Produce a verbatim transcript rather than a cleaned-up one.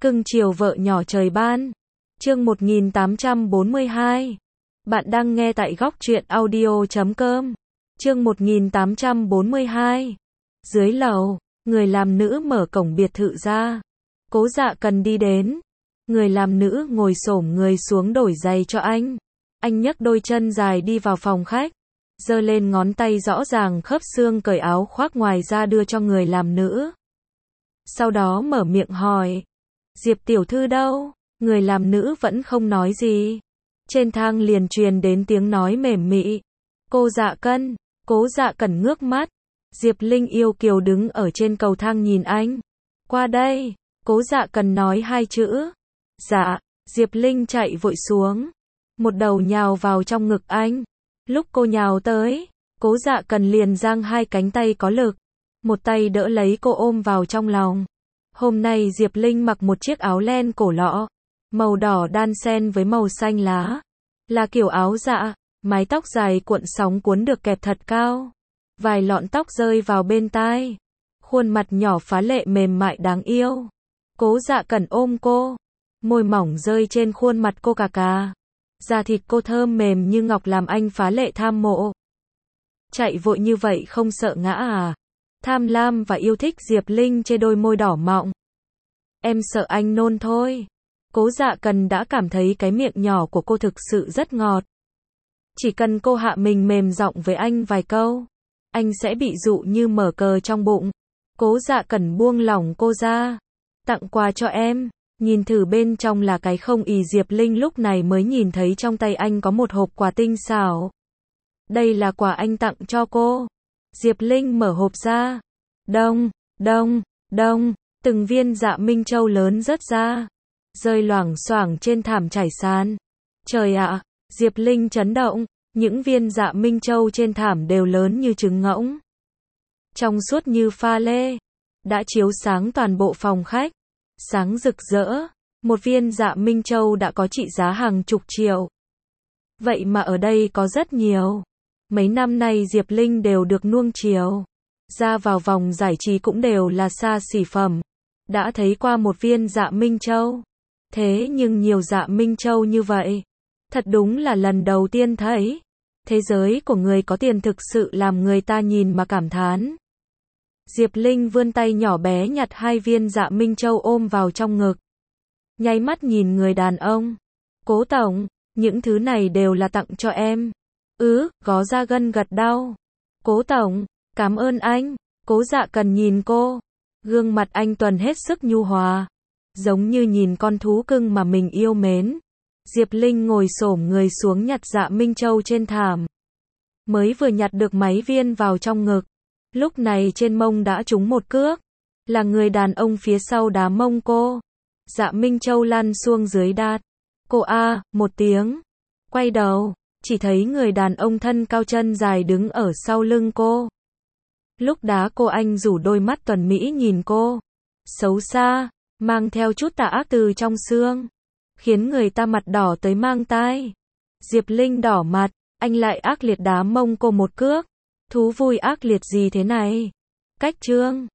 Cưng chiều vợ nhỏ trời ban. Chương một nghìn tám trăm bốn mươi hai. Bạn đang nghe tại góc truyện audio chấm com. Chương một nghìn tám trăm bốn mươi hai. Dưới lầu, người làm nữ mở cổng biệt thự ra. Cố Dạ Cần đi đến. Người làm nữ ngồi xổm người xuống đổi giày cho anh. Anh nhấc đôi chân dài đi vào phòng khách, giơ lên ngón tay rõ ràng khớp xương cởi áo khoác ngoài ra đưa cho người làm nữ. Sau đó mở miệng hỏi, Diệp tiểu thư đâu? Người làm nữ vẫn không nói gì. Trên thang liền truyền đến tiếng nói mềm mị. Cô Dạ Cân. Cố Dạ Cần ngước mắt. Diệp Linh yêu kiều đứng ở trên cầu thang nhìn anh. Qua đây. Cố Dạ Cần nói hai chữ. Dạ. Diệp Linh chạy vội xuống, một đầu nhào vào trong ngực anh. Lúc cô nhào tới, Cố Dạ Cần liền giang hai cánh tay có lực, một tay đỡ lấy cô ôm vào trong lòng. Hôm nay Diệp Linh mặc một chiếc áo len cổ lọ, màu đỏ đan xen với màu xanh lá, là kiểu áo dạ, mái tóc dài cuộn sóng cuốn được kẹp thật cao, vài lọn tóc rơi vào bên tai, khuôn mặt nhỏ phá lệ mềm mại đáng yêu. Cố Dạ Cần ôm cô, môi mỏng rơi trên khuôn mặt cô cà cà, da thịt cô thơm mềm như ngọc làm anh phá lệ tham mộ. Chạy vội như vậy không sợ ngã à? Tham lam và yêu thích Diệp Linh chê đôi môi đỏ mọng. Em sợ anh nôn thôi. Cố Dạ Cần đã cảm thấy cái miệng nhỏ của cô thực sự rất ngọt. Chỉ cần cô hạ mình mềm giọng với anh vài câu, anh sẽ bị dụ như mở cờ trong bụng. Cố Dạ Cần buông lỏng cô ra. Tặng quà cho em. Nhìn thử bên trong là cái không ì. Diệp Linh lúc này mới nhìn thấy trong tay anh có một hộp quà tinh xảo. Đây là quà anh tặng cho cô. Diệp Linh mở hộp ra. Đông, đông, đông, từng viên dạ minh châu lớn rớt ra, rơi loảng xoảng trên thảm trải sàn. Trời ạ, Diệp Linh chấn động, những viên dạ minh châu trên thảm đều lớn như trứng ngỗng, trong suốt như pha lê, đã chiếu sáng toàn bộ phòng khách, sáng rực rỡ. Một viên dạ minh châu đã có trị giá hàng chục triệu. Vậy mà ở đây có rất nhiều. Mấy năm nay Diệp Linh đều được nuông chiều, ra vào vòng giải trí cũng đều là xa xỉ phẩm. Đã thấy qua một viên dạ minh châu, thế nhưng nhiều dạ minh châu như vậy, thật đúng là lần đầu tiên thấy. Thế giới của người có tiền thực sự làm người ta nhìn mà cảm thán. Diệp Linh vươn tay nhỏ bé nhặt hai viên dạ minh châu ôm vào trong ngực, nháy mắt nhìn người đàn ông. Cố tổng, những thứ này đều là tặng cho em. Ừ, gó ra gân gật đau. Cố tổng, cảm ơn anh. Cố Dạ Cần nhìn cô, gương mặt anh tuần hết sức nhu hòa, giống như nhìn con thú cưng mà mình yêu mến. Diệp Linh ngồi xổm người xuống nhặt dạ minh châu trên thảm, mới vừa nhặt được mấy viên vào trong ngực, lúc này trên mông đã trúng một cước, là người đàn ông phía sau đá mông cô. Dạ minh châu lăn xuống dưới đát. Cô a, một tiếng, quay đầu, chỉ thấy người đàn ông thân cao chân dài đứng ở sau lưng cô. Lúc đá cô anh rủ đôi mắt tuần mỹ nhìn cô, xấu xa, mang theo chút tà ác từ trong xương, khiến người ta mặt đỏ tới mang tai. Diệp Linh đỏ mặt, anh lại ác liệt đá mông cô một cước. Thú vui ác liệt gì thế này? Cách trương.